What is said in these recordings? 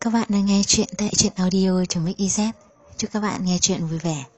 các bạn đang nghe chuyện tại truyện audio.mix.iz. Chúc các bạn nghe chuyện vui vẻ.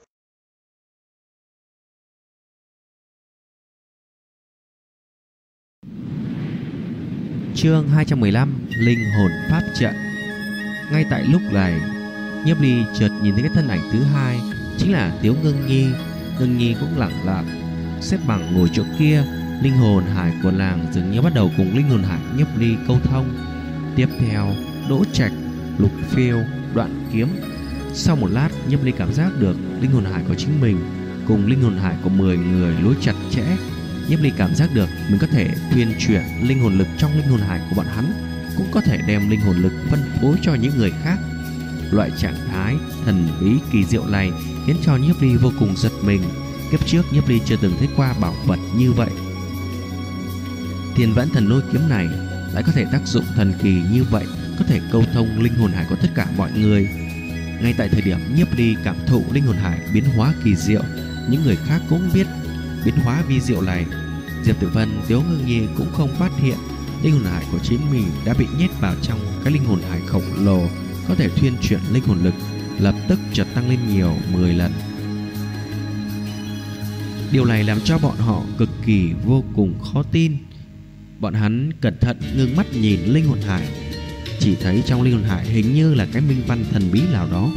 Chương 215: Linh hồn pháp trận. Ngay tại lúc này, Nhiếp Ly chợt nhìn thấy cái thân ảnh thứ hai, chính là Tiếu Ngưng Nhi. Ngưng Nhi cũng lẳng lặng xếp bằng ngồi chỗ kia. Linh hồn hải của nàng dường như bắt đầu cùng linh hồn hải Nhiếp Ly câu thông. Tiếp theo, Đỗ Trạch, Lục Phiêu, Đoạn Kiếm. Sau một lát, Nhiếp Ly cảm giác được linh hồn hải của chính mình cùng linh hồn hải của 10 người nối chặt chẽ. Nhiếp Ly cảm giác được mình có thể thuyên chuyển linh hồn lực trong linh hồn hải của bọn hắn, cũng có thể đem linh hồn lực phân phối cho những người khác. Loại trạng thái thần bí kỳ diệu này khiến cho Nhiếp Ly vô cùng giật mình. Kiếp trước Nhiếp Ly chưa từng thấy qua bảo vật như vậy. Thiên Vãn Thần Lôi Kiếm này lại có thể tác dụng thần kỳ như vậy, có thể câu thông linh hồn hải của tất cả mọi người. Ngay tại thời điểm Nhiếp Ly cảm thụ linh hồn hải biến hóa kỳ diệu, những người khác cũng biết biến hóa vi diệu này. Diệp Tử Vân, Tiếu Ngưng Nhi cũng không phát hiện linh hồn hải của chính mình đã bị nhét vào trong cái linh hồn hải khổng lồ, có thể thuyên chuyển linh hồn lực, lập tức chợt tăng lên nhiều 10 lần. Điều này làm cho bọn họ cực kỳ vô cùng khó tin. Bọn hắn cẩn thận ngưng mắt nhìn linh hồn hải, chỉ thấy trong linh hồn hải hình như là cái minh văn thần bí nào đó.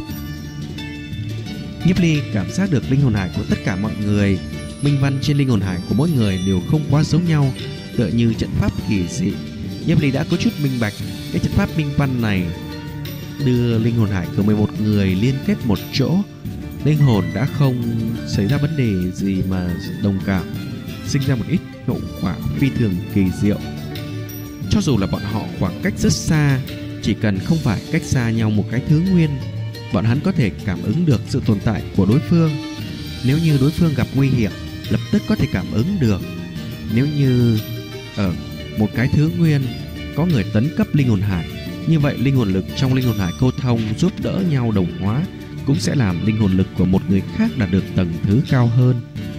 Nhiếp Ly cảm giác được linh hồn hải của tất cả mọi người, minh văn trên linh hồn hải của mỗi người đều không quá giống nhau, tựa như trận pháp kỳ dị. Nhiếp Ly đã có chút minh bạch, cái trận pháp minh văn này đưa linh hồn hải của 11 người liên kết một chỗ. Linh hồn đã không xảy ra vấn đề gì mà đồng cảm, sinh ra một ít hậu quả phi thường kỳ diệu. Cho dù là bọn họ khoảng cách rất xa, chỉ cần không phải cách xa nhau một cái thứ nguyên, bọn hắn có thể cảm ứng được sự tồn tại của đối phương. Nếu như đối phương gặp nguy hiểm, lập tức có thể cảm ứng được. Nếu như ở một cái thứ nguyên có người tấn cấp linh hồn hải, như vậy linh hồn lực trong linh hồn hải câu thông giúp đỡ nhau đồng hóa, cũng sẽ làm linh hồn lực của một người khác đạt được tầng thứ cao hơn.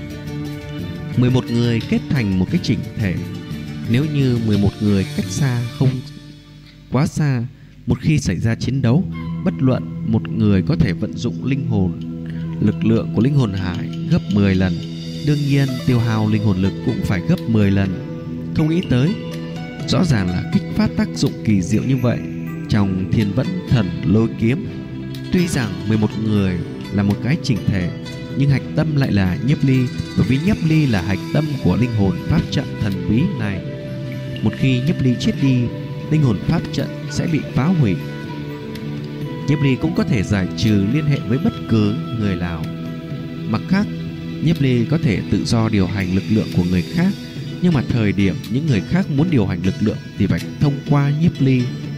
11 người kết thành một cái chỉnh thể. Nếu như 11 người cách xa không quá xa, một khi xảy ra chiến đấu, bất luận một người có thể vận dụng linh hồn lực lượng của linh hồn hải gấp 10 lần. Đương nhiên tiêu hao linh hồn lực cũng phải gấp 10 lần. Không nghĩ tới, rõ ràng là kích phát tác dụng kỳ diệu như vậy trong Thiên Vãn Thần Lôi Kiếm. Tuy rằng 11 người là một cái chỉnh thể, nhưng hạch tâm lại là Nhiếp Ly, bởi vì Nhiếp Ly là hạch tâm của linh hồn pháp trận thần bí này. Một khi Nhiếp Ly chết đi, linh hồn pháp trận sẽ bị phá hủy. Nhiếp Ly cũng có thể giải trừ liên hệ với bất cứ người nào. Mặt khác, Nhiếp Ly có thể tự do điều hành lực lượng của người khác, nhưng mà thời điểm những người khác muốn điều hành lực lượng thì phải thông qua Nhiếp Ly.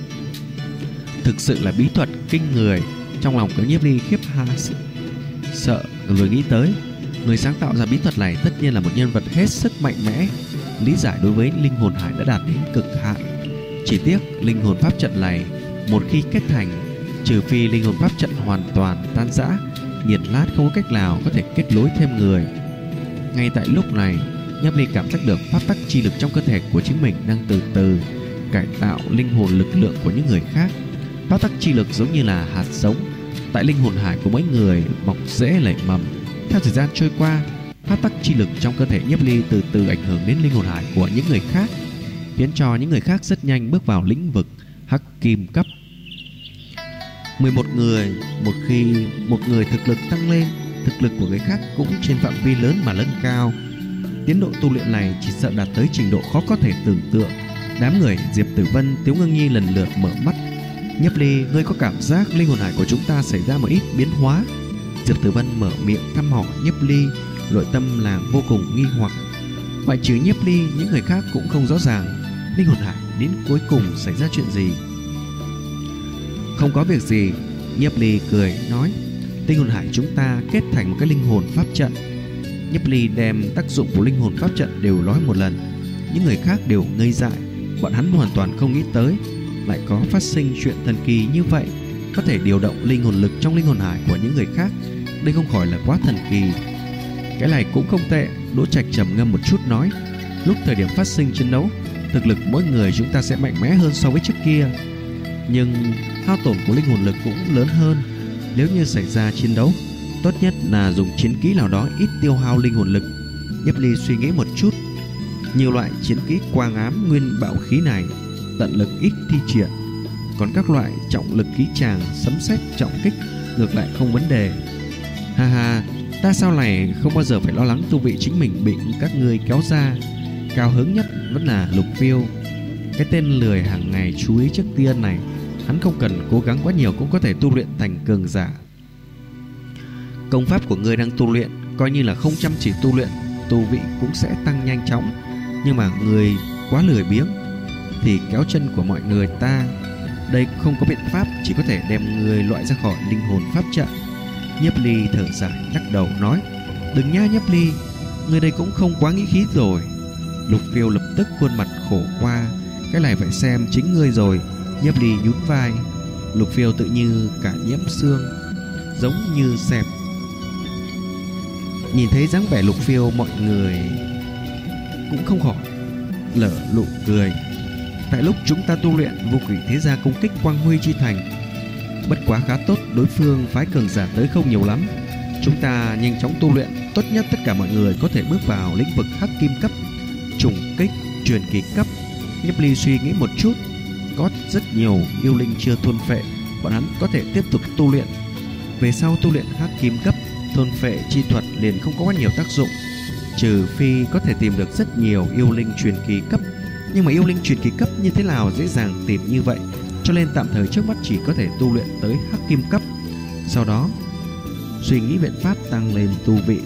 Thực sự là bí thuật kinh người. Trong lòng của Nhiếp Ly khiếp sợ vừa nghĩ tới, người sáng tạo ra bí thuật này tất nhiên là một nhân vật hết sức mạnh mẽ, lý giải đối với linh hồn hải đã đạt đến cực hạn. Chỉ tiếc linh hồn pháp trận này một khi kết thành, trừ phi linh hồn pháp trận hoàn toàn tan rã, nhiệt lát không có cách nào có thể kết nối thêm người. Ngay tại lúc này, Nhiếp Ly cảm giác được pháp tắc chi lực trong cơ thể của chính mình đang từ từ cải tạo linh hồn lực lượng của những người khác. Pháp tắc chi lực giống như là hạt giống tại linh hồn hải của mỗi người mọc rễ nảy mầm. Theo thời gian trôi qua, pháp tắc chi lực trong cơ thể Nhiếp Ly từ từ ảnh hưởng đến linh hồn hải của những người khác, khiến cho những người khác rất nhanh bước vào lĩnh vực hắc kim cấp. 11 người, một khi một người thực lực tăng lên, thực lực của người khác cũng trên phạm vi lớn mà nâng cao. Tiến độ tu luyện này chỉ sợ đạt tới trình độ khó có thể tưởng tượng. Đám người Diệp Tử Vân, Tiếu Ngưng Nhi lần lượt mở mắt. Nhiếp Ly, ngươi có cảm giác linh hồn hải của chúng ta xảy ra một ít biến hóa? Diệp Tử Vân mở miệng thăm hỏi Nhiếp Ly, nội tâm là vô cùng nghi hoặc. Ngoại trừ Nhiếp Ly, những người khác cũng không rõ ràng linh hồn hải đến cuối cùng xảy ra chuyện gì. Không có việc gì, Nhiếp Ly cười nói, linh hồn hải chúng ta kết thành một cái linh hồn pháp trận. Nhiếp Ly đem tác dụng của linh hồn pháp trận đều nói một lần. Những người khác đều ngây dại, bọn hắn hoàn toàn không nghĩ tới lại có phát sinh chuyện thần kỳ như vậy, có thể điều động linh hồn lực trong linh hồn hải của những người khác. Đây không khỏi là quá thần kỳ. Cái này cũng không tệ. Đỗ Trạch trầm ngâm một chút nói, lúc thời điểm phát sinh chiến đấu, thực lực mỗi người chúng ta sẽ mạnh mẽ hơn so với trước kia, nhưng hao tổn của linh hồn lực cũng lớn hơn. Nếu như xảy ra chiến đấu, tốt nhất là dùng chiến kỹ nào đó ít tiêu hao linh hồn lực. Nhiếp Ly suy nghĩ một chút. Nhiều loại chiến kỹ quang ám nguyên bạo khí này tận lực ít thi triển, còn các loại trọng lực khí tràng, sấm sét, trọng kích ngược lại không vấn đề. Ha ha, ta sau này không bao giờ phải lo lắng tu vị chính mình bị các ngươi kéo ra. Cao hứng nhất vẫn là Lục Phiêu, cái tên lười hàng ngày chú ý trước tiên này. Hắn không cần cố gắng quá nhiều cũng có thể tu luyện thành cường giả. Công pháp của ngươi đang tu luyện, coi như là không chăm chỉ tu luyện, tu vị cũng sẽ tăng nhanh chóng. Nhưng mà người quá lười biếng thì kéo chân của mọi người ta. Đây không có biện pháp, chỉ có thể đem người loại ra khỏi linh hồn pháp trận. Nhiếp Ly thở dài lắc đầu nói: đừng nha Nhiếp Ly, người đây cũng không quá nghĩ khí rồi. Lục Phiêu lập tức khuôn mặt khổ qua: cái này phải xem chính ngươi rồi. Nhiếp Ly nhún vai. Lục Phiêu tự như cả nhiễm xương, giống như xẹp. Nhìn thấy dáng vẻ Lục Phiêu, mọi người cũng không khỏi lở nụ cười. Tại lúc chúng ta tu luyện, Vô Quỷ Thế Gia công kích Quang Huy Chi Thành, bất quá khá tốt, đối phương phái cường giả tới không nhiều lắm. Chúng ta nhanh chóng tu luyện, tốt nhất tất cả mọi người có thể bước vào lĩnh vực hắc kim cấp, trùng kích, truyền kỳ cấp. Nhiếp Ly suy nghĩ một chút, có rất nhiều yêu linh chưa thôn phệ, bọn hắn có thể tiếp tục tu luyện. Về sau tu luyện hắc kim cấp, thôn phệ chi thuật liền không có quá nhiều tác dụng, trừ phi có thể tìm được rất nhiều yêu linh truyền kỳ cấp. Nhưng mà yêu linh truyền kỳ cấp như thế nào dễ dàng tìm như vậy, cho nên tạm thời trước mắt chỉ có thể tu luyện tới hắc kim cấp, sau đó suy nghĩ biện pháp tăng lên tu vị.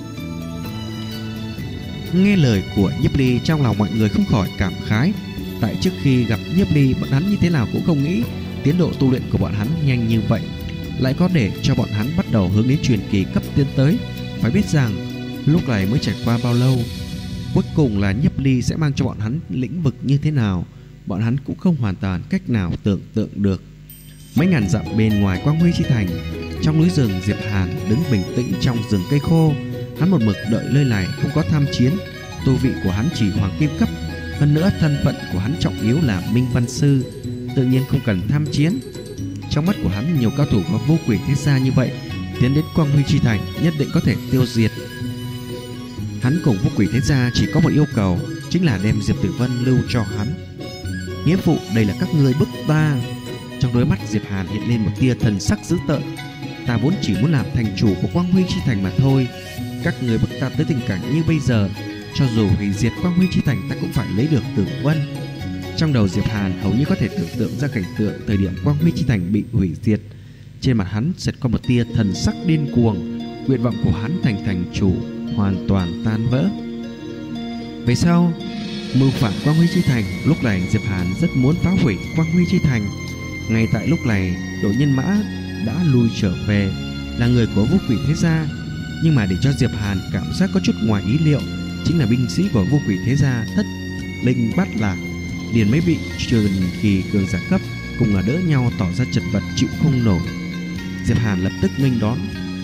Nghe lời của Nhiếp Ly, trong lòng mọi người không khỏi cảm khái. Tại trước khi gặp Nhiếp Ly, bọn hắn như thế nào cũng không nghĩ tiến độ tu luyện của bọn hắn nhanh như vậy, lại có để cho bọn hắn bắt đầu hướng đến truyền kỳ cấp tiến tới. Phải biết rằng lúc này mới trải qua bao lâu, cuối cùng là Nhiếp Ly sẽ mang cho bọn hắn lĩnh vực như thế nào, bọn hắn cũng không hoàn toàn cách nào tưởng tượng được. Mấy ngàn dặm bên ngoài Quang Huy Chi Thành, trong núi rừng, Diệp Hàn đứng bình tĩnh trong rừng cây khô. Hắn một mực đợi nơi này, không có tham chiến. Tu vị của hắn chỉ hoàng kim cấp, hơn nữa thân phận của hắn trọng yếu là Minh Văn Sư, tự nhiên không cần tham chiến. Trong mắt của hắn, nhiều cao thủ có Vô Quỷ Thế Gia như vậy tiến đến Quang Huy Chi Thành nhất định có thể tiêu diệt. Hắn cùng Vô Quỷ Thế Gia chỉ có một yêu cầu, chính là đem Diệp Tử Vân lưu cho hắn. Nghĩa vụ đây là các ngươi bức ta. Trong đôi mắt Diệp Hàn hiện lên một tia thần sắc dữ tợn. Ta vốn chỉ muốn làm thành chủ của Quang Huy Chi Thành mà thôi. Các người bức ta tới tình cảnh như bây giờ, cho dù hủy diệt Quang Huy Chi Thành ta cũng phải lấy được Tử Vân. Trong đầu Diệp Hàn hầu như có thể tưởng tượng ra cảnh tượng thời điểm Quang Huy Chi Thành bị hủy diệt. Trên mặt hắn xẹt qua một tia thần sắc điên cuồng. Nguyện vọng của hắn thành chủ hoàn toàn tan vỡ. Về sau mưu phản Quang Huy Chi Thành, lúc này Diệp Hàn rất muốn phá hủy Quang Huy Chi Thành. Ngay tại lúc này, đội nhân mã đã lui trở về, là người của Vô Quỷ Thế Gia. Nhưng mà để cho Diệp Hàn cảm giác có chút ngoài ý liệu, chính là binh sĩ của Vô Quỷ Thế Gia Thất Linh Bát Lạc liền mới bị truyền kỳ cường giả cấp cùng là đỡ nhau tỏ ra chật vật chịu không nổi. Diệp Hàn lập tức nghênh đón,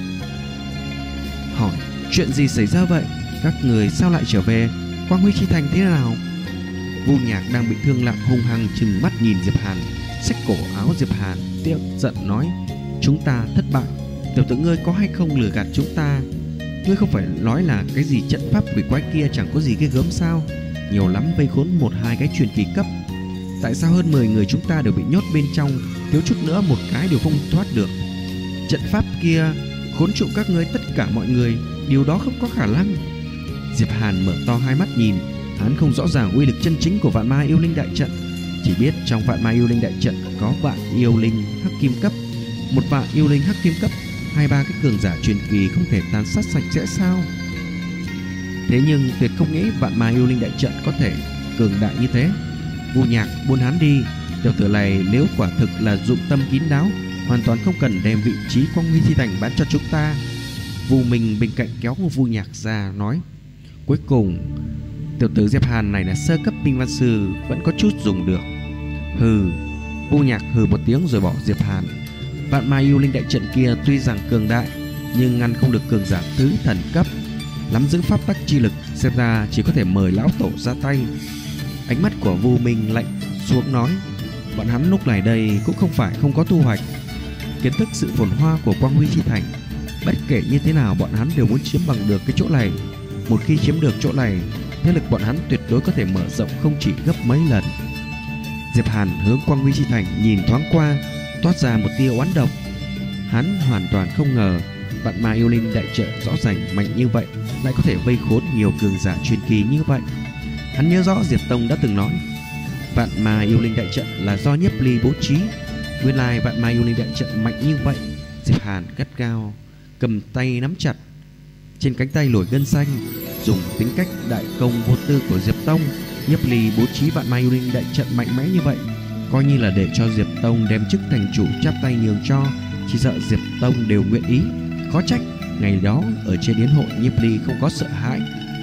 hỏi: chuyện gì xảy ra vậy? Các người sao lại trở về? Quang Huy Chi Thành thế nào? Vu Nhạc đang bị thương nặng hung hăng trừng mắt nhìn Diệp Hàn, xách cổ áo Diệp Hàn, tiếc giận nói: chúng ta thất bại. Tiểu tử ngươi có hay không lừa gạt chúng ta? Ngươi không phải nói là cái gì trận pháp quỷ quái kia chẳng có gì ghê gớm sao? Nhiều lắm vây khốn 1-2 cái truyền kỳ cấp. Tại sao hơn 10 người chúng ta đều bị nhốt bên trong, thiếu chút nữa một cái đều không thoát được? Trận pháp kia khốn trụ các ngươi tất cả mọi người, điều đó không có khả năng. Diệp Hàn mở to hai mắt nhìn, hắn không rõ ràng uy lực chân chính của Vạn Ma Yêu Linh Đại Trận, chỉ biết trong Vạn Ma Yêu Linh Đại Trận có vạn yêu linh hắc kim cấp, một vạn yêu linh hắc kim cấp, 2-3 cái cường giả truyền kỳ không thể tàn sát sạch sẽ sao? Thế nhưng tuyệt không nghĩ Vạn Ma Yêu Linh Đại Trận có thể cường đại như thế. Vu Nhạc, buôn hắn đi, tiểu tử này nếu quả thực là dụng tâm kín đáo, hoàn toàn không cần đem vị trí Quang Huy Chi Thành bán cho chúng ta. Vu Minh bên cạnh kéo Vu Nhạc ra nói: cuối cùng tiểu tử Diệp Hàn này là sơ cấp Minh Văn Sư, vẫn có chút dùng được. Hừ. Vu Nhạc hừ một tiếng rồi bỏ Diệp Hàn. Vạn Ma Yêu Linh Đại Trận kia tuy rằng cường đại, nhưng ngăn không được cường giả tứ thần cấp nắm giữ pháp tắc chi lực, xem ra chỉ có thể mời lão tổ ra tay. Ánh mắt của Vu Minh lạnh xuống nói: Bọn hắn lúc này đây cũng không phải không có thu hoạch. Kiến thức sự phồn hoa của Quang Huy Chi Thành, bất kể như thế nào bọn hắn đều muốn chiếm bằng được cái chỗ này. Một khi chiếm được chỗ này, thế lực bọn hắn tuyệt đối có thể mở rộng không chỉ gấp mấy lần. Diệp Hàn hướng Quang Huy Chi Thành nhìn thoáng qua, toát ra một tia oán độc. Hắn hoàn toàn không ngờ Vạn Ma Yêu Linh đại trận rõ ràng mạnh như vậy lại có thể vây khốn nhiều cường giả truyền kỳ như vậy. Hắn nhớ rõ Diệp Tông đã từng nói Vạn Ma Yêu Linh đại trận là do Nhiếp Ly bố trí. Nguyên lai Vạn Ma Yêu Linh đại trận mạnh như vậy. Diệp Hàn gắt gao cầm tay nắm chặt, trên cánh tay nổi gân xanh. Dùng tính cách đại công vô tư của Diệp Tông, Nhiếp Ly bố trí Vạn Ma Yêu Linh đại trận mạnh mẽ như vậy, coi như là để cho Diệp Tông đem chức thành chủ chắp tay nhường cho, chỉ sợ Diệp Tông đều nguyện ý. Khó trách ngày đó ở trên yến hội Nhiếp Ly không có sợ hãi.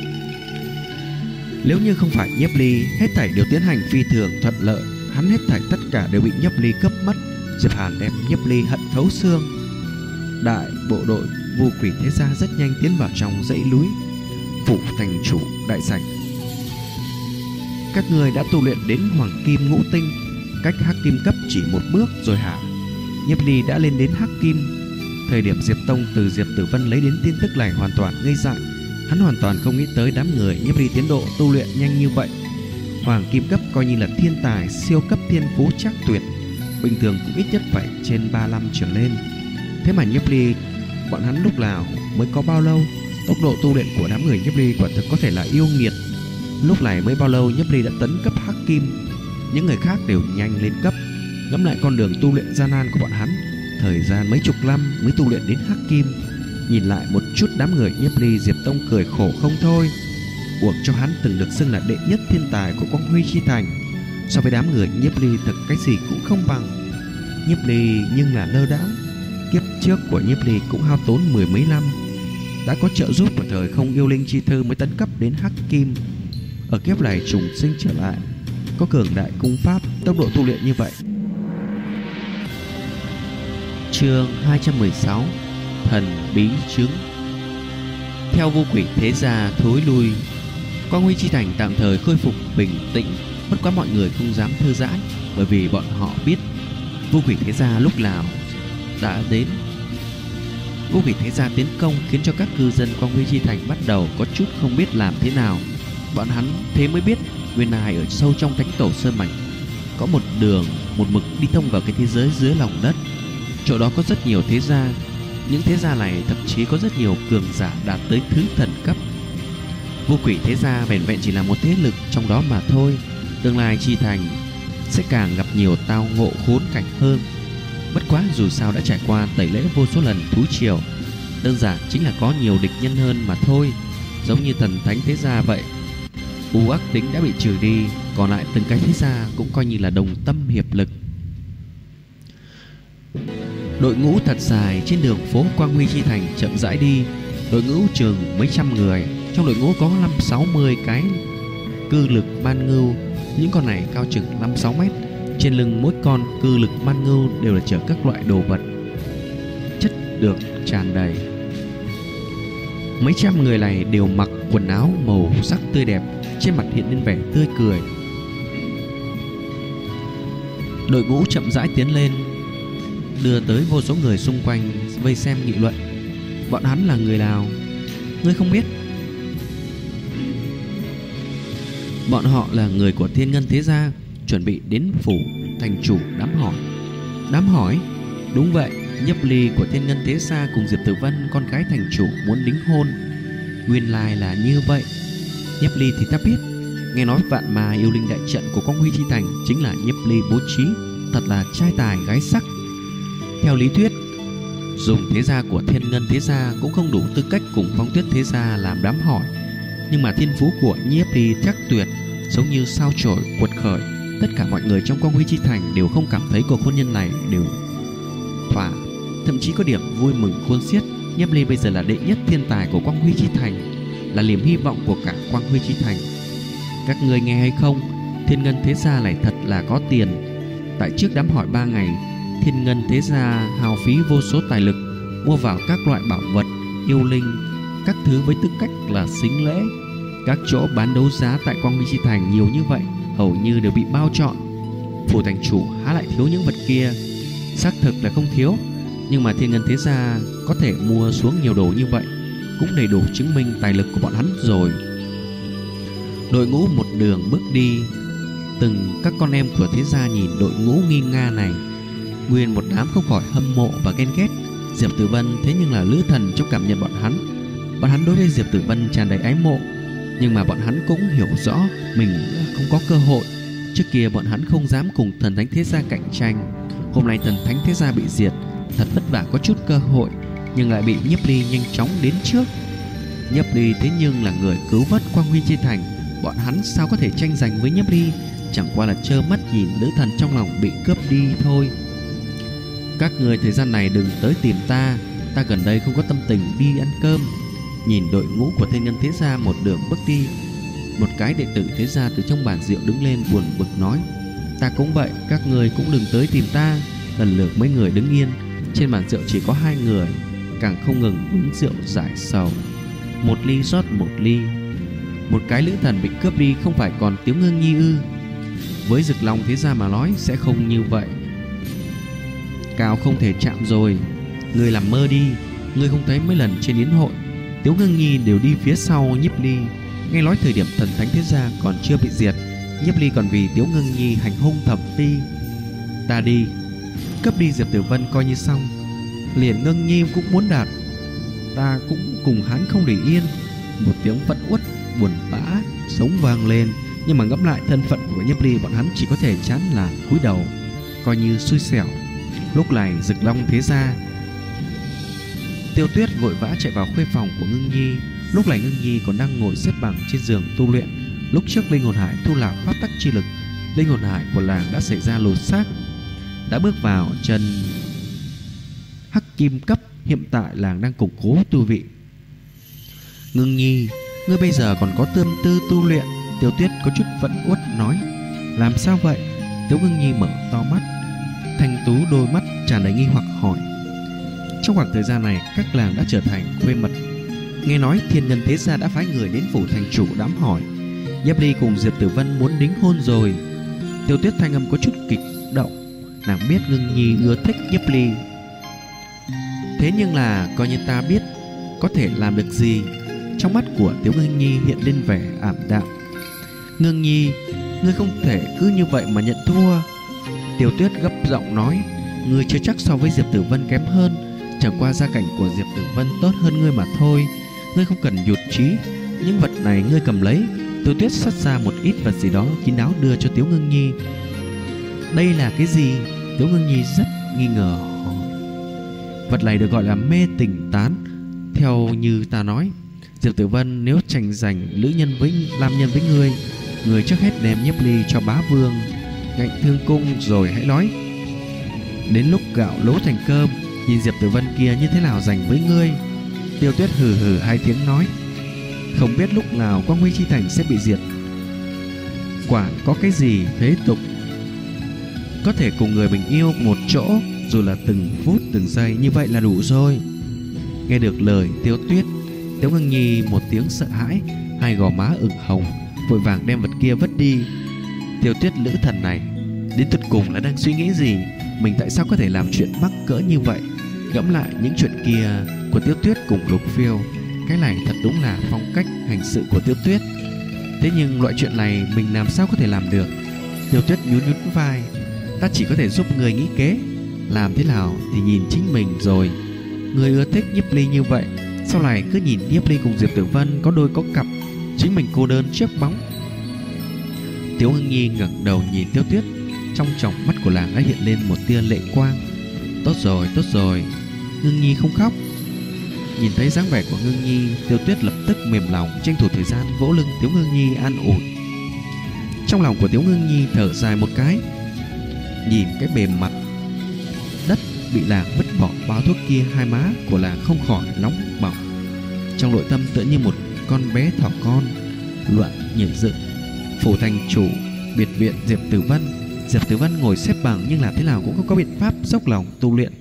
Nếu như không phải Nhiếp Ly, hết thảy đều tiến hành phi thường thuận lợi. Hắn hết thảy tất cả đều bị Nhiếp Ly cướp mất. Diệp Hàn đem Nhiếp Ly hận thấu xương. Đại bộ đội Vu Quỷ Thế Gia rất nhanh tiến vào trong dãy núi phủ thành chủ đại sảnh. Các người đã tu luyện đến Hoàng Kim Ngũ Tinh, cách Hắc Kim cấp chỉ một bước rồi hả? Nhiếp Ly đã lên đến Hắc Kim. Thời điểm Diệp Tông từ Diệp Tử Vân lấy đến tin tức này hoàn toàn ngây dại. Hắn hoàn toàn không nghĩ tới đám người Nhiếp Ly tiến độ tu luyện nhanh như vậy. Hoàng Kim cấp coi như là thiên tài, siêu cấp thiên phú chắc tuyệt, bình thường cũng ít nhất phải trên 35 trở lên. Thế mà Nhiếp Ly bọn hắn lúc nào mới có bao lâu? Tốc độ tu luyện của đám người Nhiếp Ly quả thực có thể là yêu nghiệt. Lúc này mới bao lâu Nhiếp Ly đã tấn cấp Hắc Kim, những người khác đều nhanh lên cấp. Ngẫm lại con đường tu luyện gian nan của bọn hắn, thời gian mấy chục năm mới tu luyện đến Hắc Kim. Nhìn lại một chút đám người Nhiếp Ly, Diệp Tông cười khổ không thôi. Uổng cho hắn từng được xưng là đệ nhất thiên tài của Quang Huy Chi Thành, so với đám người Nhiếp Ly thực cái gì cũng không bằng. Nhiếp Ly nhưng là lơ đãng. Kiếp trước của Nhiếp Ly cũng hao tốn mười mấy năm, đã có trợ giúp của thời không yêu linh chi thư mới tấn cấp đến Hắc Kim. Ở kiếp này trùng sinh trở lại, có cường đại cung pháp, tốc độ tu luyện như vậy. Chương 216: Thần bí chứng. Theo Vu Quỷ Thế Gia thối lui, Quang Huy Chi Thành tạm thời khôi phục bình tĩnh. Bất quá mọi người không dám thư giãn, bởi vì bọn họ biết Vu Quỷ Thế Gia lúc nào đã đến. Vu Quỷ Thế Gia tiến công khiến cho các cư dân Quang Huy Chi Thành bắt đầu có chút không biết làm thế nào. Bọn hắn thế mới biết nguyên lai ở sâu trong Thánh Tổ Sơn Mạch có một đường một mực đi thông vào cái thế giới dưới lòng đất. Chỗ đó có rất nhiều thế gia. Những thế gia này thậm chí có rất nhiều cường giả đạt tới thứ thần cấp. Vu Quỷ Thế Gia vẻn vẹn chỉ là một thế lực trong đó mà thôi. Tương lai Chi Thành sẽ càng gặp nhiều tao ngộ khốn cảnh hơn. Bất quá dù sao đã trải qua tẩy lễ vô số lần thú triều, đơn giản chính là có nhiều địch nhân hơn mà thôi. Giống như Thần Thánh Thế Gia vậy, u ác tính đã bị trừ đi, còn lại từng cái thế gia cũng coi như là đồng tâm hiệp lực. Đội ngũ thật dài trên đường phố Quang Huy Chi Thành chậm rãi đi. Đội ngũ chừng mấy trăm người, trong đội ngũ có 50-60 cái cư lực man ngưu. Những con này cao chừng 5-6 mét. Trên lưng mỗi con cư lực man ngưu đều là chở các loại đồ vật chất được tràn đầy. Mấy trăm người này đều mặc quần áo màu sắc tươi đẹp, trên mặt hiện lên vẻ tươi cười. Đội ngũ chậm rãi tiến lên, đưa tới vô số người xung quanh vây xem nghị luận. Bọn hắn là người nào? Ngươi không biết? Bọn họ là người của Thiên Ngân Thế Gia, chuẩn bị đến phủ thành chủ đám hỏi. Đám hỏi? Đúng vậy, Nhiếp Ly của Thiên Ngân Thế Gia cùng Diệp Tử Vân, con gái thành chủ, muốn đính hôn. Nguyên lai là như vậy. Nhiếp Ly thì ta biết, nghe nói Vạn Ma Yêu Linh đại trận của Quang Huy Chi Thành chính là Nhiếp Ly bố trí, thật là trai tài gái sắc. Theo lý thuyết, dùng thế gia của Thiên Ngân Thế Gia cũng không đủ tư cách cùng Phong Tuyết Thế Gia làm đám hỏi. Nhưng mà thiên phú của Nhiếp Ly chắc tuyệt, giống như sao chổi quật khởi. Tất cả mọi người trong Quang Huy Chi Thành đều không cảm thấy cuộc hôn nhân này đều thỏa, thậm chí có điểm vui mừng khôn xiết. Nhiếp Ly bây giờ là đệ nhất thiên tài của Quang Huy Chi Thành, là niềm hy vọng của cả Quang Huy Chi Thành. Các người nghe hay không? Thiên Ngân Thế Gia này thật là có tiền. Tại trước đám hỏi 3 ngày, Thiên Ngân Thế Gia hao phí vô số tài lực mua vào các loại bảo vật, yêu linh, các thứ với tư cách là sính lễ. Các chỗ bán đấu giá tại Quang Huy Chi Thành nhiều như vậy, hầu như đều bị bao trọn. Phủ thành chủ há lại thiếu những vật kia? Xác thực là không thiếu, nhưng mà Thiên Ngân thế gia có thể mua xuống nhiều đồ như vậy cũng đầy đủ chứng minh tài lực của bọn hắn rồi. Đội ngũ một đường bước đi, từng các con em của thế gia nhìn đội ngũ nghi nga này, nguyên một đám không khỏi hâm mộ và ghen ghét. Diệp Tử Vân thế nhưng là lữ thần trong cảm nhận bọn hắn. Bọn hắn đối với Diệp Tử Vân tràn đầy ái mộ, nhưng mà bọn hắn cũng hiểu rõ mình không có cơ hội. Trước kia bọn hắn không dám cùng thần thánh thế gia cạnh tranh. Hôm nay thần thánh thế gia bị diệt, thật vất vả có chút cơ hội, nhưng lại bị Nhiếp Ly nhanh chóng đến trước. Nhiếp Ly thế nhưng là người cứu vớt Quang Huy Chi Thành, bọn hắn sao có thể tranh giành với Nhiếp Ly? Chẳng qua là trơ mắt nhìn nữ thần trong lòng bị cướp đi thôi. Các người thời gian này đừng tới tìm ta, ta gần đây không có tâm tình đi ăn cơm. Nhìn đội ngũ của Thiên Nhân thế gia một đường bước đi, một cái đệ tử thế gia từ trong bàn rượu đứng lên buồn bực nói: ta cũng vậy, các người cũng đừng tới tìm ta. Lần lượt mấy người đứng yên, trên bàn rượu chỉ có hai người, càng không ngừng uống rượu giải sầu. Một ly rót một ly. Một cái lữ thần bị cướp đi không phải còn Tiếu Ngưng Nhi ư? Với Dực Long thế gia mà nói sẽ không như vậy. Cao không thể chạm rồi, ngươi làm mơ đi. Ngươi không thấy mấy lần trên yến hội Tiếu Ngưng Nhi đều đi phía sau Nhiếp Ly. Nghe nói thời điểm thần thánh thế gia còn chưa bị diệt, Nhiếp Ly còn vì Tiếu Ngưng Nhi hành hung thẩm phi. Ta đi, cướp đi Diệp Tử Vân coi như xong, liền Ngưng Nhi cũng muốn đạt, ta cũng cùng hắn không để yên. Một tiếng phẫn uất buồn bã sống vang lên, nhưng mà ngẫm lại thân phận của Nhiếp Ly, bọn hắn chỉ có thể chán là cúi đầu, coi như xui xẻo. Lúc này Dực Long thế gia, Tiêu Tuyết vội vã chạy vào khuê phòng của Ngưng Nhi. Lúc này Ngưng Nhi còn đang ngồi xếp bằng trên giường tu luyện. Lúc trước linh hồn hải thu nạp pháp tắc chi lực, linh hồn hải của làng đã xảy ra lột xác, đã bước vào chân hắc kim cấp. Hiện tại làng đang củng cố tu vị. Ngưng Nhi, ngươi bây giờ còn có tâm tư tu luyện? Tiêu Tuyết có chút phẫn uất nói. Làm sao vậy? Tiếu Ngưng Nhi mở to mắt, thanh tú đôi mắt tràn đầy nghi hoặc hỏi. Trong khoảng thời gian này, các làng đã trở thành khuê mật. Nghe nói Thiên Nhân thế gia đã phái người đến phủ thành chủ đám hỏi Nhiếp Ly cùng Diệp Tử Vân muốn đính hôn rồi. Tiêu Tuyết thanh âm có chút kích động. Nàng biết Ngưng Nhi ưa thích Nhiếp Ly, thế nhưng là coi như ta biết có thể làm được gì. Trong mắt của Tiếu Ngưng Nhi hiện lên vẻ ảm đạm. Ngưng Nhi, ngươi không thể cứ như vậy mà nhận thua. Tiêu Tuyết gấp giọng nói. Ngươi chưa chắc so với Diệp Tử Vân kém hơn, chẳng qua gia cảnh của Diệp Tử Vân tốt hơn ngươi mà thôi. Ngươi không cần nhụt chí. Những vật này ngươi cầm lấy. Tiêu Tuyết xuất ra một ít vật gì đó kín đáo đưa cho Tiếu Ngưng Nhi. Đây là cái gì? Tiếu Ngưng Nhi rất nghi ngờ. Vật này được gọi là mê tình tán. Theo như ta nói, Diệp Tử Vân nếu tranh giành nữ nhân với nam nhân với ngươi, người trước hết đem Nhiếp Ly cho bá vương Ngạnh Thương Cung rồi hãy nói. Đến lúc gạo lố thành cơm, nhìn Diệp Tử Vân kia như thế nào giành với ngươi. Tiêu Tuyết hừ hừ hai tiếng nói. Không biết lúc nào Quang Huy Chi Thành sẽ bị diệt, quản có cái gì thế tục. Có thể cùng người mình yêu một chỗ, dù là từng phút từng giây, như vậy là đủ rồi. Nghe được lời Tiêu Tuyết, Tiếu Ngưng Nhi một tiếng sợ hãi, hai gò má ửng hồng, vội vàng đem vật kia vứt đi. Tiêu Tuyết lữ thần này đến tận cùng là đang suy nghĩ gì? Mình tại sao có thể làm chuyện mắc cỡ như vậy? Ngẫm lại những chuyện kia của Tiêu Tuyết cùng Lục Phiêu, cái này thật đúng là phong cách hành sự của Tiêu Tuyết. Thế nhưng loại chuyện này mình làm sao có thể làm được? Tiêu Tuyết nhún nhún vai. Ta chỉ có thể giúp người nghĩ kế, làm thế nào thì nhìn chính mình rồi. Người ưa thích Nhiếp Ly như vậy, sau này cứ nhìn Nhiếp Ly cùng Diệp Tử Vân có đôi có cặp, chính mình cô đơn trước bóng. Tiếu Ngưng Nhi ngẩng đầu nhìn Tiêu Tuyết, trong tròng mắt của nàng đã hiện lên một tia lệ quang. Tốt rồi, Ngưng Nhi không khóc. Nhìn thấy dáng vẻ của Ngưng Nhi, Tiêu Tuyết lập tức mềm lòng, tranh thủ thời gian vỗ lưng Tiếu Ngưng Nhi an ủi. Trong lòng của Tiếu Ngưng Nhi thở dài một cái, nhìn cái bề mặt đất bị làng vứt bỏ bao thuốc kia, hai má của làng không khỏi nóng bỏng. Trong nội tâm tựa như một con bé thỏ con loạn nhảy dựng. Phủ thành chủ biệt viện Diệp Tử Vân ngồi xếp bằng, nhưng làm thế nào cũng không có biện pháp dốc lòng tu luyện.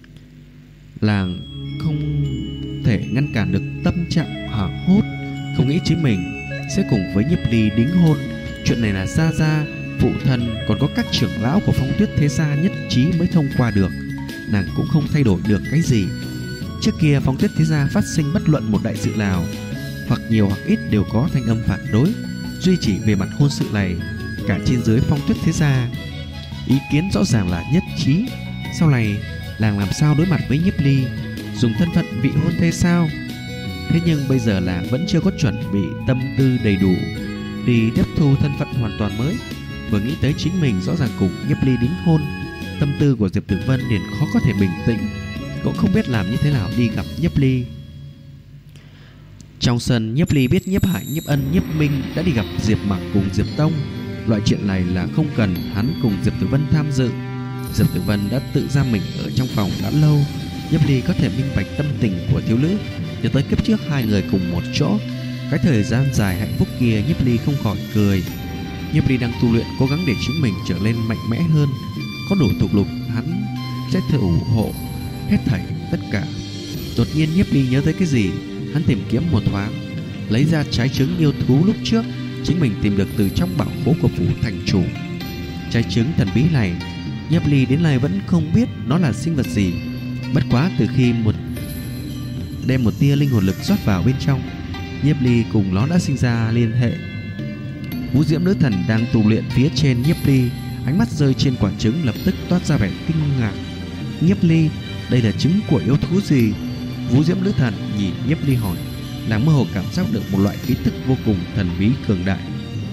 Làng không thể ngăn cản được tâm trạng hoảng hốt, không nghĩ chính mình sẽ cùng với Nhiếp Ly đính hôn. Chuyện này là Gia Gia phụ thân còn có các trưởng lão của Phong Tuyết thế gia nhất trí mới thông qua được, nàng cũng không thay đổi được cái gì. Trước kia Phong Tuyết thế gia phát sinh bất luận một đại sự nào, hoặc nhiều hoặc ít đều có thanh âm phản đối, duy chỉ về mặt hôn sự này, cả trên dưới Phong Tuyết thế gia ý kiến rõ ràng là nhất trí. Sau này nàng làm sao đối mặt với Nhiếp Ly, dùng thân phận vị hôn thê sao? Thế nhưng bây giờ nàng vẫn chưa có chuẩn bị tâm tư đầy đủ đi tiếp thu thân phận hoàn toàn mới. Vừa nghĩ tới chính mình rõ ràng cùng Nhiếp Ly đính hôn, tâm tư của Diệp Tử Vân liền khó có thể bình tĩnh, cũng không biết làm như thế nào đi gặp Nhiếp Ly. Trong sân, Nhiếp Ly biết Nhiếp Hải, Nhiếp Ân, Nhiếp Minh đã đi gặp Diệp Mặc cùng Diệp Tông. Loại chuyện này là không cần hắn cùng Diệp Tử Vân tham dự. Diệp Tử Vân đã tự giam mình ở trong phòng đã lâu. Nhiếp Ly có thể minh bạch tâm tình của thiếu nữ, nhớ tới kiếp trước hai người cùng một chỗ, cái thời gian dài hạnh phúc kia, Nhiếp Ly không khỏi cười. Nhiếp Ly đang tu luyện, cố gắng để chính mình trở lên mạnh mẽ hơn. Có đủ thực lực, hắn sẽ ủng hộ hết thảy tất cả. Đột nhiên Nhiếp Ly nhớ tới cái gì, hắn tìm kiếm một thoáng, lấy ra trái trứng yêu thú lúc trước chính mình tìm được từ trong bảo khố của phủ thành chủ. Trái trứng thần bí này, Nhiếp Ly đến nay vẫn không biết nó là sinh vật gì. Bất quá từ khi đem một tia linh hồn lực rót vào bên trong, Nhiếp Ly cùng nó đã sinh ra liên hệ. Vũ Diễm nữ thần đang tu luyện phía trên Nhiếp Ly, ánh mắt rơi trên quả trứng lập tức toát ra vẻ kinh ngạc. Nhiếp Ly, đây là trứng của yêu thú gì? Vũ Diễm nữ thần nhìn Nhiếp Ly hỏi. Nàng mơ hồ cảm giác được một loại khí tức vô cùng thần bí cường đại.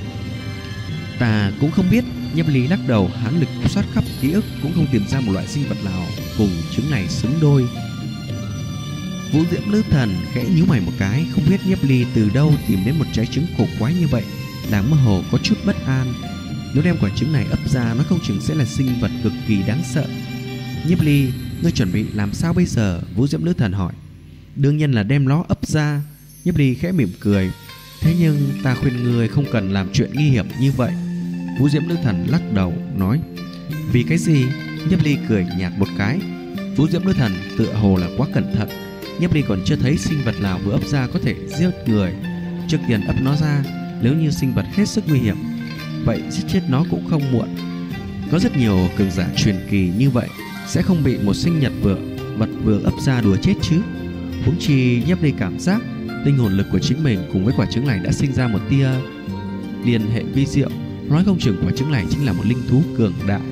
Ta cũng không biết. Nhiếp Ly lắc đầu, hắn lực soát khắp ký ức cũng không tìm ra một loại sinh vật nào cùng trứng này xứng đôi. Vũ Diễm nữ thần khẽ nhíu mày một cái, không biết Nhiếp Ly từ đâu tìm đến một trái trứng cổ quái như vậy. Nàng mơ hồ có chút bất an. Nếu đem quả trứng này ấp ra, nó không chừng sẽ là sinh vật cực kỳ đáng sợ. Nhiếp Ly, ngươi chuẩn bị làm sao bây giờ? Vũ Diễm nữ thần hỏi. Đương nhiên là đem nó ấp ra. Nhiếp Ly khẽ mỉm cười. Thế nhưng ta khuyên ngươi không cần làm chuyện nguy hiểm như vậy. Vũ Diễm nữ thần lắc đầu nói. Vì cái gì? Nhiếp Ly cười nhạt một cái. Vũ Diễm nữ thần tựa hồ là quá cẩn thận. Nhiếp Ly còn chưa thấy sinh vật nào vừa ấp ra có thể giết người. Trước tiên ấp nó ra, nếu như sinh vật hết sức nguy hiểm, vậy giết chết nó cũng không muộn. Có rất nhiều cường giả truyền kỳ như vậy, sẽ không bị một sinh vật vừa ấp ra đùa chết chứ. Huống chi Nhiếp Ly cảm giác linh hồn lực của chính mình cùng với quả trứng này đã sinh ra một tia liên hệ vi diệu. Nói không chừng quả trứng này chính là một linh thú cường đại.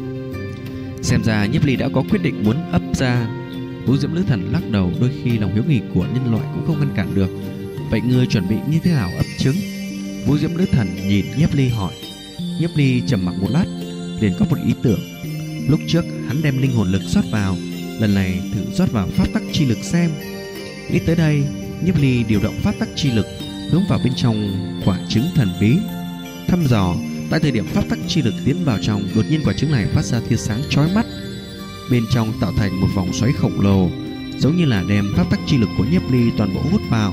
Xem ra Nhiếp Ly đã có quyết định muốn ấp ra. Vũ Diễm nữ thần lắc đầu, đôi khi lòng hiếu kỳ của nhân loại cũng không ngăn cản được. Vậy ngươi chuẩn bị như thế nào ấp trứng? Vũ Diễm nữ thần nhìn Nhiếp Ly hỏi. Nhiếp Ly trầm mặc một lát, liền có một ý tưởng. Lúc trước hắn đem linh hồn lực rót vào, lần này thử rót vào pháp tắc chi lực xem. Nghĩ tới đây, Nhiếp Ly điều động pháp tắc chi lực hướng vào bên trong quả trứng thần bí, thăm dò. Tại thời điểm pháp tắc chi lực tiến vào trong, đột nhiên quả trứng này phát ra tia sáng chói mắt, bên trong tạo thành một vòng xoáy khổng lồ, giống như là đem pháp tắc chi lực của Nhiếp Ly toàn bộ hút vào.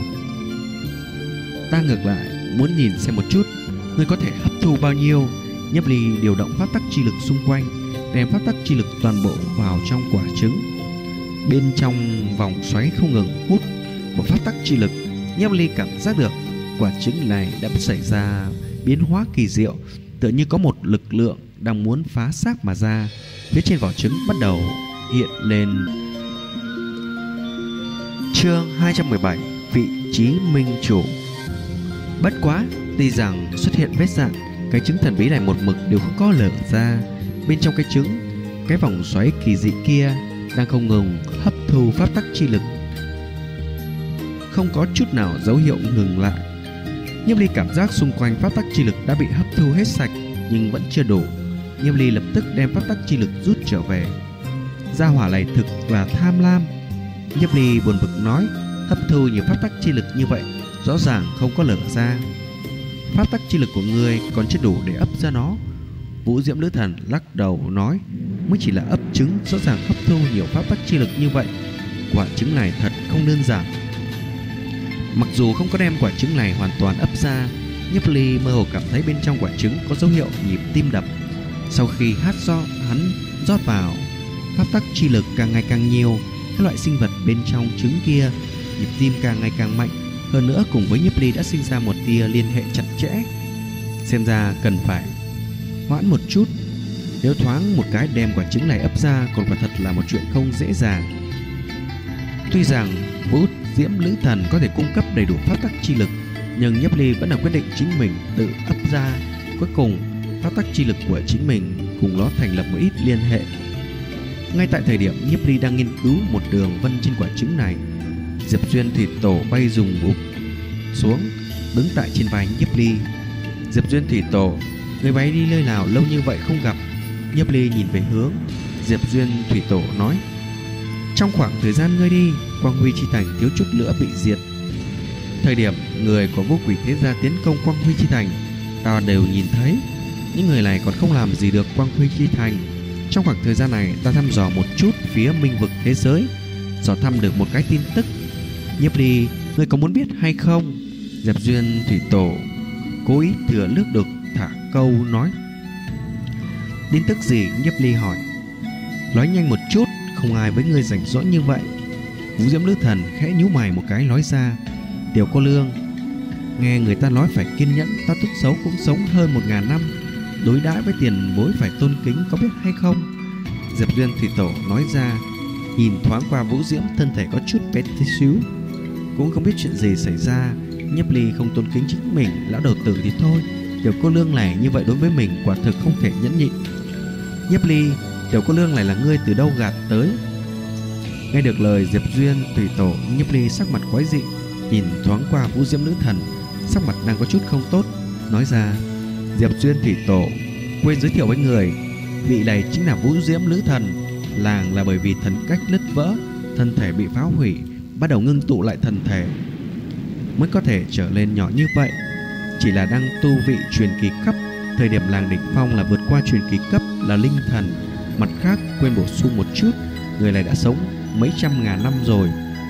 Ta ngược lại muốn nhìn xem một chút, ngươi có thể hấp thu bao nhiêu. Nhiếp Ly điều động pháp tắc chi lực xung quanh, đem pháp tắc chi lực toàn bộ vào trong quả trứng. Bên trong vòng xoáy không ngừng hút một pháp tắc chi lực. Nhiếp Ly cảm giác được quả trứng này đã xảy ra biến hóa kỳ diệu, tựa như có một lực lượng đang muốn phá xác mà ra. Phía trên vỏ trứng bắt đầu hiện lên chương 217, vị trí minh chủ. Bất quá, tuy rằng xuất hiện vết dạn, cái trứng thần bí này một mực đều không có lở ra. Bên trong cái trứng, cái vòng xoáy kỳ dị kia đang không ngừng hấp thu pháp tắc chi lực, không có chút nào dấu hiệu ngừng lại. Nhiếp Ly cảm giác xung quanh pháp tắc chi lực đã bị hấp thu hết sạch, nhưng vẫn chưa đủ. Nhiếp Ly lập tức đem pháp tắc chi lực rút trở về. Gia hỏa này thực là tham lam. Nhiếp Ly buồn bực nói, hấp thu nhiều pháp tắc chi lực như vậy, rõ ràng không có lở ra. Pháp tắc chi lực của ngươi còn chưa đủ để ấp ra nó. Vũ Diễm nữ thần lắc đầu nói, mới chỉ là ấp trứng, rõ ràng hấp thu nhiều pháp tắc chi lực như vậy. Quả trứng này thật không đơn giản. Mặc dù không có đem quả trứng này hoàn toàn ấp ra, Nhiếp Ly mơ hồ cảm thấy bên trong quả trứng có dấu hiệu nhịp tim đập. Sau khi hắn rót vào pháp tắc chi lực càng ngày càng nhiều, các loại sinh vật bên trong trứng kia nhịp tim càng ngày càng mạnh. Hơn nữa cùng với Nhiếp Ly đã sinh ra một tia liên hệ chặt chẽ. Xem ra cần phải hoãn một chút. Nếu thoáng một cái đem quả trứng này ấp ra, còn quả thật là một chuyện không dễ dàng. Tuy rằng Vũ Diễm Lữ Thần có thể cung cấp đầy đủ pháp tắc chi lực, nhưng Nhiếp Ly vẫn là quyết định chính mình tự ấp ra. Cuối cùng, pháp tắc chi lực của chính mình cùng nó thành lập một ít liên hệ. Ngay tại thời điểm Nhiếp Ly đang nghiên cứu một đường vân trên quả trứng này, Diệp Duyên Thủy Tổ bay dùng bụp xuống, đứng tại trên vai Nhiếp Ly. Diệp Duyên Thủy Tổ, người bay đi nơi nào lâu như vậy không gặp? Nhiếp Ly nhìn về hướng Diệp Duyên Thủy Tổ nói: trong khoảng thời gian ngươi đi, Quang Huy Chi Thành thiếu chút nữa bị diệt. Thời điểm người của Vô Quỷ Thế Gia tiến công Quang Huy Chi Thành, ta đều nhìn thấy. Những người này còn không làm gì được Quang Huy Chi Thành. Trong khoảng thời gian này, ta thăm dò một chút phía minh vực thế giới, dò thăm được một cái tin tức. Nhiếp Ly, ngươi có muốn biết hay không? Diệp Duyên Thủy Tổ cố ý thừa nước đục thả câu nói. Tin tức gì? Nhiếp Ly hỏi. Nói nhanh một chút, không ai với ngươi rảnh rỗi như vậy. Vũ Diễm Lữ Thần khẽ nhíu mày một cái nói ra: tiểu cô nương, nghe người ta nói phải kiên nhẫn, ta tốt xấu cũng sống hơn 1000 năm, đối đãi với tiền bối phải tôn kính, có biết hay không? Diệp Duyên Thủy Tổ nói ra, nhìn thoáng qua Vũ Diễm, thân thể có chút bé tí xíu, cũng không biết chuyện gì xảy ra. Nhiếp Ly không tôn kính chính mình, lão đầu tử thì thôi, tiểu cô nương này như vậy đối với mình quả thực không thể nhẫn nhịn. Nhiếp Ly, tiểu cô nương này là ngươi từ đâu gạt tới? Nghe được lời Diệp Duyên Thủy Tổ, Nhiếp Ly sắc mặt quái dị, nhìn thoáng qua Vũ Diễm Lữ Thần, sắc mặt đang có chút không tốt, nói ra: Diệp Duyên Thủy Tổ, quên giới thiệu với người, vị này chính là Vũ Diễm Lữ Thần. Làng là bởi vì thần cách nứt vỡ, thân thể bị phá hủy, bắt đầu ngưng tụ lại thần thể, mới có thể trở lên nhỏ như vậy. Chỉ là đang tu vị truyền kỳ cấp, thời điểm làng đỉnh phong là vượt qua truyền kỳ cấp là linh thần. Mặt khác, quên bổ sung một chút, người này đã sống mấy trăm ngàn năm rồi.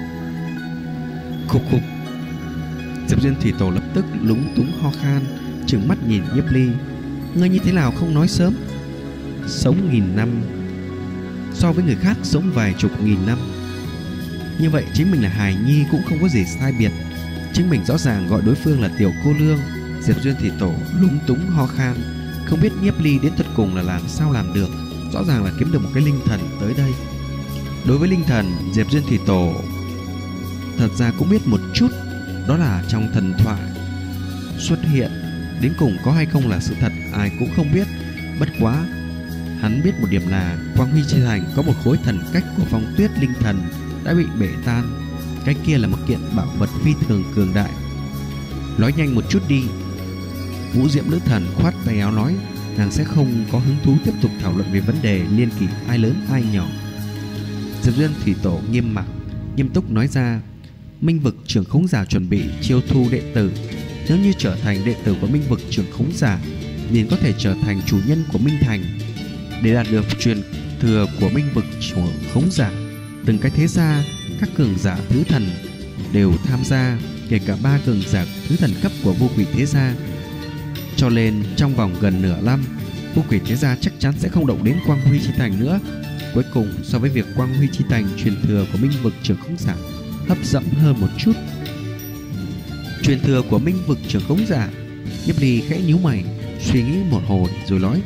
Khục khục. Diệp Duyên Thủy Tổ lập tức lúng túng ho khan, trừng mắt nhìn Nhiếp Ly: ngươi như thế nào không nói sớm? Sống 1000 năm so với người khác sống vài chục nghìn năm, như vậy chính mình là hài nhi cũng không có gì sai biệt. Chính mình rõ ràng gọi đối phương là tiểu cô nương. Diệp Duyên Thủy Tổ lúng túng ho khan, không biết Nhiếp Ly đến tận cùng là làm sao làm được. Rõ ràng là kiếm được một cái linh thần tới đây. Đối với linh thần, Diệp Duyên Thủy Tổ thật ra cũng biết một chút, đó là trong thần thoại xuất hiện, đến cùng có hay không là sự thật ai cũng không biết. Bất quá hắn biết một điểm là Quang Huy Chi Thành có một khối thần cách của Phong Tuyết linh thần đã bị bể tan. Cái kia là một kiện bảo vật phi thường cường đại. Nói nhanh một chút đi. Vũ Diễm Lữ Thần khoát tay áo nói, nàng sẽ không có hứng thú tiếp tục thảo luận về vấn đề niên kỷ ai lớn ai nhỏ. Diệp Duyên Thủy Tổ nghiêm túc nói ra: Minh vực trưởng khống giả chuẩn bị chiêu thu đệ tử. Nếu như trở thành đệ tử của Minh vực trưởng khống giả, liền có thể trở thành chủ nhân của Minh Thành. Để đạt được truyền thừa của Minh vực trưởng khống giả, từng cái thế gia, các cường giả thứ thần đều tham gia, kể cả 3 cường giả thứ thần cấp của Vô Quỷ Thế Gia. Cho nên trong vòng gần nửa năm, Vô Quỷ Thế Gia chắc chắn sẽ không động đến Quang Huy Chi Thành nữa. Cuối cùng, so với việc Quang Huy Chi Thành truyền thừa của Minh vực trưởng khống giả hấp dẫn hơn một chút. Truyền thừa của Minh vực trưởng khống giả? Nhiếp Ly khẽ nhíu mày, suy nghĩ một hồi rồi nói: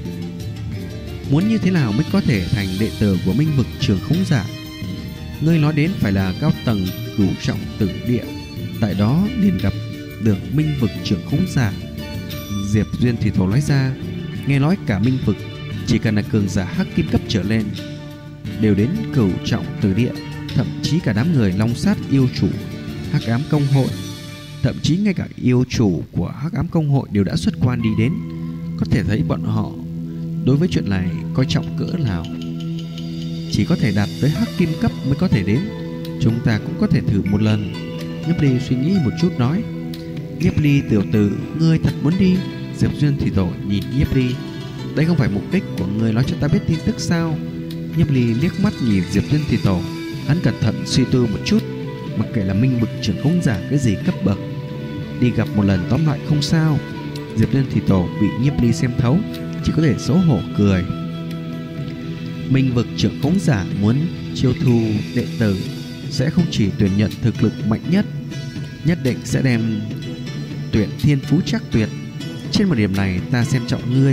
muốn như thế nào mới có thể thành đệ tử của Minh vực trưởng khống giả? Ngươi nói đến phải là cao tầng Cửu Trọng Tử Địa, tại đó liền gặp được Minh vực trưởng khống giả. Diệp Duyên Thủy Tổ nói ra: nghe nói cả Minh vực chỉ cần là cường giả hắc kim cấp trở lên đều đến Cửu Trọng Tử Địa, thậm chí cả đám người Long Sát yêu chủ Hắc Ám Công Hội, thậm chí ngay cả yêu chủ của Hắc Ám Công Hội đều đã xuất quan đi đến. Có thể thấy bọn họ đối với chuyện này coi trọng cỡ nào. Chỉ có thể đạt tới hắc kim cấp mới có thể đến. Chúng ta cũng có thể thử một lần. Nhiếp Ly suy nghĩ một chút nói: Nhiếp Ly tiểu tử, ngươi thật muốn đi? Diệp Duyên Thủy Tổ nhìn Nhiếp Ly: đây không phải mục đích của ngươi nói cho ta biết tin tức sao? Nhiếp Ly liếc mắt nhìn Diệp Duyên Thủy Tổ, hắn cẩn thận suy tư một chút. Mặc kệ là Minh vực trưởng khống giả cái gì cấp bậc, đi gặp một lần tóm lại không sao. Diệp Duyên Thủy Tổ bị Nhiếp Ly xem thấu, chỉ có thể xấu hổ cười. Minh vực trưởng khống giả muốn chiêu thu đệ tử sẽ không chỉ tuyển nhận thực lực mạnh nhất, nhất định sẽ đem tuyển thiên phú chắc tuyệt. Trên một điểm này ta xem trọng ngươi.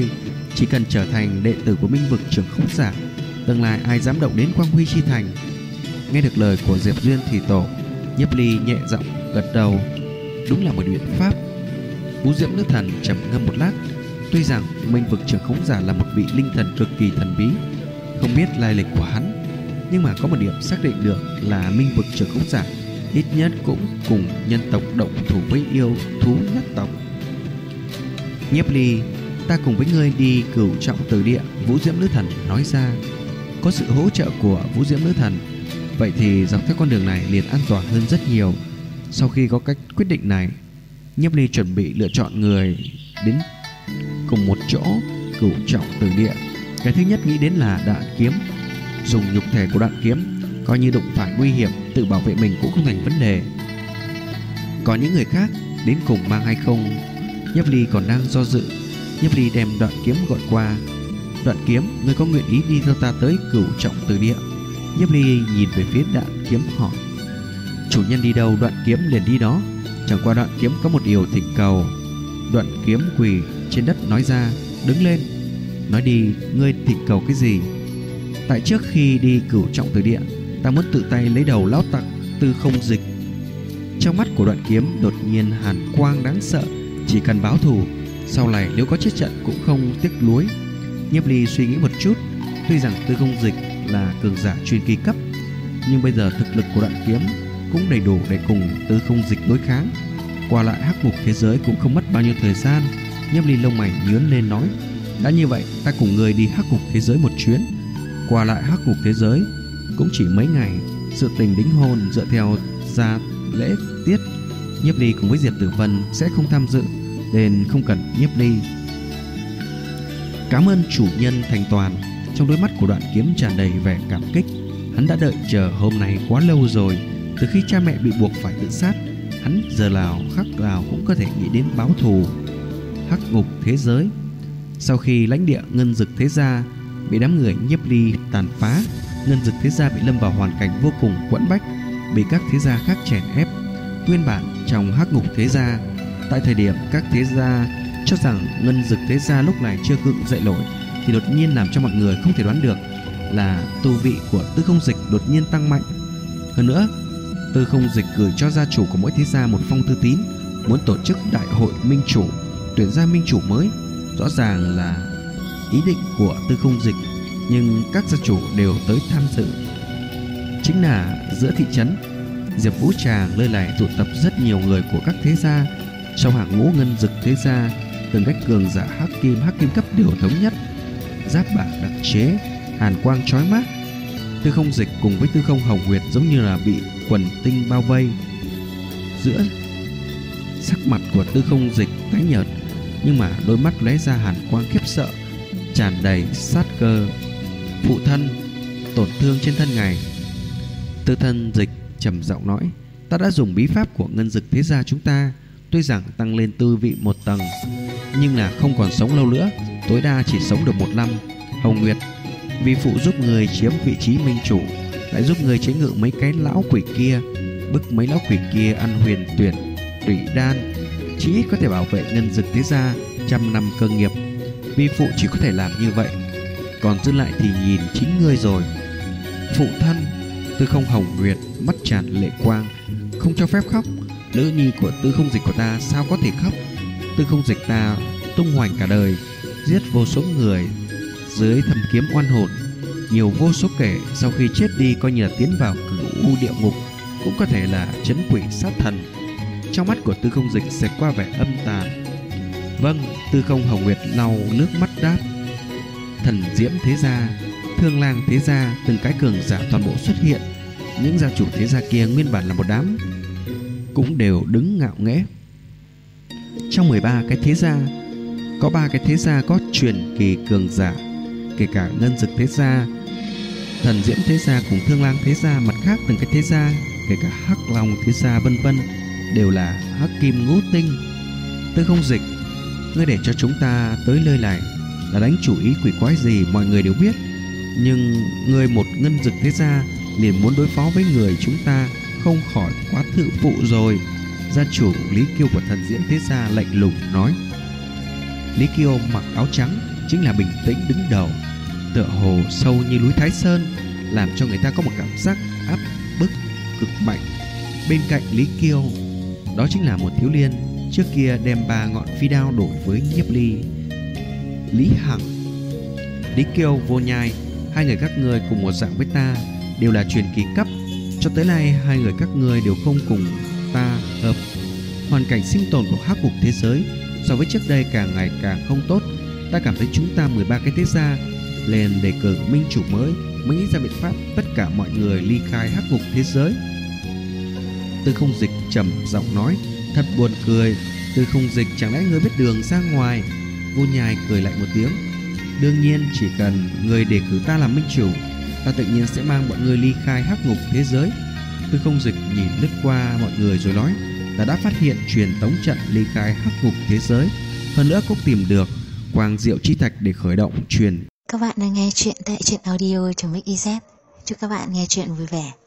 Chỉ cần trở thành đệ tử của Minh vực trưởng khống giả, tương lai ai dám động đến Quang Huy chi thành. Nghe được lời của Diệp Duyên Thủy Tổ, Nhiếp Ly nhẹ giọng gật đầu. Đúng là một biện pháp. Vũ Diễm Nữ Thần trầm ngâm một lát. Tuy rằng Minh vực trưởng khống giả là một vị linh thần cực kỳ thần bí, không biết lai lịch của hắn, nhưng mà có một điểm xác định được là Minh vực trưởng khống giả ít nhất cũng cùng nhân tộc động thủ với yêu thú nhất tộc. Nhiếp Ly, ta cùng với ngươi đi Cửu Trọng Tử Địa. Vũ Diễm Nữ Thần nói ra. Có sự hỗ trợ của Vũ Diễm Nữ Thần, vậy thì dọc theo con đường này liền an toàn hơn rất nhiều. Sau khi có cách quyết định này, Nhiếp Ly chuẩn bị lựa chọn người đến cùng một chỗ Cửu Trọng Tử Địa. Cái thứ nhất nghĩ đến là Đạn Kiếm. Dùng nhục thể của Đạn Kiếm, coi như đụng phải nguy hiểm, tự bảo vệ mình cũng không thành vấn đề. Còn những người khác đến cùng mang hay không, Nhiếp Ly còn đang do dự. Nhiếp Ly đem Đoạn Kiếm gọi qua. Đoạn Kiếm, ngươi có nguyện ý đi theo ta tới Cửu Trọng Tử Địa? Nhiếp Ly nhìn về phía Đoạn Kiếm hỏi. Chủ nhân đi đâu, Đoạn Kiếm liền đi đó. Chẳng qua Đoạn Kiếm có một điều thỉnh cầu. Đoạn Kiếm quỳ trên đất nói ra. Đứng lên, nói đi, ngươi thỉnh cầu cái gì? Tại trước khi đi Cửu Trọng Tử Địa, ta muốn tự tay lấy đầu lão tặc Tư Không Dịch. Trong mắt của Đoạn Kiếm đột nhiên hàn quang đáng sợ. Chỉ cần báo thù, sau này nếu có chết trận cũng không tiếc nuối. Nhiếp Ly suy nghĩ một chút. Tuy rằng Tư Không Dịch là cường giả truyền kỳ cấp, nhưng bây giờ thực lực của Đoạn Kiếm cũng đầy đủ để cùng Tư Không Dịch đối kháng. Qua lại hắc ngục thế giới cũng không mất bao nhiêu thời gian. Nhiếp Ly lông mày nhướng lên nói. Đã như vậy, ta cùng người đi hắc ngục thế giới một chuyến. Qua lại hắc ngục thế giới cũng chỉ mấy ngày. Sự tình đính hôn dựa theo gia lễ tiết, Nhiếp Ly cùng với Diệp Tử Vân sẽ không tham dự, nên không cần Nhiếp Ly. Cảm ơn chủ nhân thành toàn. Trong đôi mắt của Đoạn Kiếm tràn đầy vẻ cảm kích. Hắn đã đợi chờ hôm nay quá lâu rồi. Từ khi cha mẹ bị buộc phải tự sát, hắn giờ nào khắc nào cũng có thể nghĩ đến báo thù. Hắc ngục thế giới. Sau khi lãnh địa Ngân Dực thế gia bị đám người Nhiếp Ly tàn phá, Ngân Dực thế gia bị lâm vào hoàn cảnh vô cùng quẫn bách, bị các thế gia khác chèn ép. Nguyên bản trong hắc ngục thế gia, tại thời điểm các thế gia cho rằng Ngân Dực thế gia lúc này chưa gượng dậy nổi, thì đột nhiên làm cho mọi người không thể đoán được là tu vị của Tư Không Dịch đột nhiên tăng mạnh. Hơn nữa, Tư Không Dịch gửi cho gia chủ của mỗi thế gia một phong thư tín, muốn tổ chức đại hội minh chủ, tuyển ra minh chủ mới. Rõ ràng là ý định của Tư Không Dịch, nhưng các gia chủ đều tới tham dự. Chính là giữa thị trấn Diệp Vũ Tràng, nơi này tụ tập rất nhiều người của các thế gia. Trong hàng ngũ Ngân Dực thế gia, từng cách cường giả hắc kim cấp đều thống nhất, giáp bạc đặc chế, hàn quang chói mắt. Tư Không Dịch cùng với Tư Không Hồng Nguyệt giống như là bị quần tinh bao vây. Giữa sắc mặt của Tư Không Dịch tái nhợt, nhưng mà đôi mắt lóe ra hàn quang khiếp sợ, tràn đầy sát cơ. Phụ thân, tổn thương trên thân ngài. Tư Thân Dịch trầm giọng nói. Ta đã dùng bí pháp của Ngân Dực thế gia chúng ta, tuy rằng tăng lên tư vị một tầng, nhưng là không còn sống lâu nữa, tối đa chỉ sống được 1 năm. Hồng Nguyệt, vì phụ giúp người chiếm vị trí minh chủ, lại giúp người chế ngự mấy cái lão quỷ kia, bức mấy lão quỷ kia ăn huyền tuyển tùy đan, chỉ ít có thể bảo vệ Ngân Dực thế gia 100 năm cơ nghiệp. Vi phụ chỉ có thể làm như vậy, còn dư lại thì nhìn chính ngươi rồi. Phụ thân. Tư Không Hồng Nguyệt mắt tràn lệ quang. Không cho phép khóc. Nữ nhi của Tư Không Dịch của ta sao có thể khóc? Tư Không Dịch ta tung hoành cả đời, giết vô số người dưới thầm kiếm oan hồn, nhiều vô số kẻ sau khi chết đi coi như là tiến vào cửu u địa ngục, cũng có thể là trấn quỷ sát thần. Trong mắt của Tư Không Dịch xẹt qua vẻ âm tàn. Vâng. Tư Không Hồng Nguyệt lau nước mắt đáp. Thần Diễm thế gia, Thương Lang thế gia, từng cái cường giả toàn bộ xuất hiện. Những gia chủ thế gia kia nguyên bản là một đám cũng đều đứng ngạo nghễ. Trong 13 cái thế gia, có 3 cái thế gia có truyền kỳ cường giả, kể cả Ngân Dực thế gia, Thần Diễm thế gia cùng Thương Lang thế gia. Mặt khác từng cái thế gia, kể cả Hắc Long thế gia vân vân, đều là hắc kim ngũ tinh. Tư Không Dịch, ngươi để cho chúng ta tới nơi này là đánh chủ ý quỷ quái gì mọi người đều biết, nhưng ngươi một Ngân Dực thế gia liền muốn đối phó với người chúng ta, không khỏi quá tự phụ rồi. Gia chủ Lý Kiêu của Thần Diễm thế gia lạnh lùng nói. Lý Kiêu mặc áo trắng, chính là bình tĩnh đứng đầu, tựa hồ sâu như núi Thái Sơn, làm cho người ta có một cảm giác áp bức cực mạnh. Bên cạnh Lý Kiêu, đó chính là một thiếu niên trước kia đem 3 ngọn phi đao đổi với Nhiếp Ly, Lý Hằng. Lý Kiêu, Vô Nhai, hai người các ngươi cùng một dạng với ta, đều là truyền kỳ cấp. Cho tới nay hai người các ngươi đều không cùng ta hợp. Hoàn cảnh sinh tồn của hắc ngục thế giới so với trước đây càng ngày càng không tốt. Ta cảm thấy chúng ta 13 cái thế gia lên đề cử minh chủ mới nghĩ ra biện pháp tất cả mọi người ly khai hắc ngục thế giới. Tư Không Dịch trầm giọng nói. Thật buồn cười, Tư Không Dịch, chẳng lẽ ngươi biết đường ra ngoài? Vô Nhai cười lại một tiếng. Đương nhiên, chỉ cần ngươi đề cử ta làm minh chủ, ta tự nhiên sẽ mang bọn ngươi ly khai hắc ngục thế giới. Tư Không Dịch nhìn lướt qua mọi người rồi nói. Ta đã phát hiện truyền tống trận ly khai hắc ngục thế giới, hơn nữa cũng tìm được Quang Diệu Chi Thạch để khởi động truyền. Các bạn đang nghe chuyện tại truyện audio.mix.iz. Chúc các bạn nghe chuyện vui vẻ.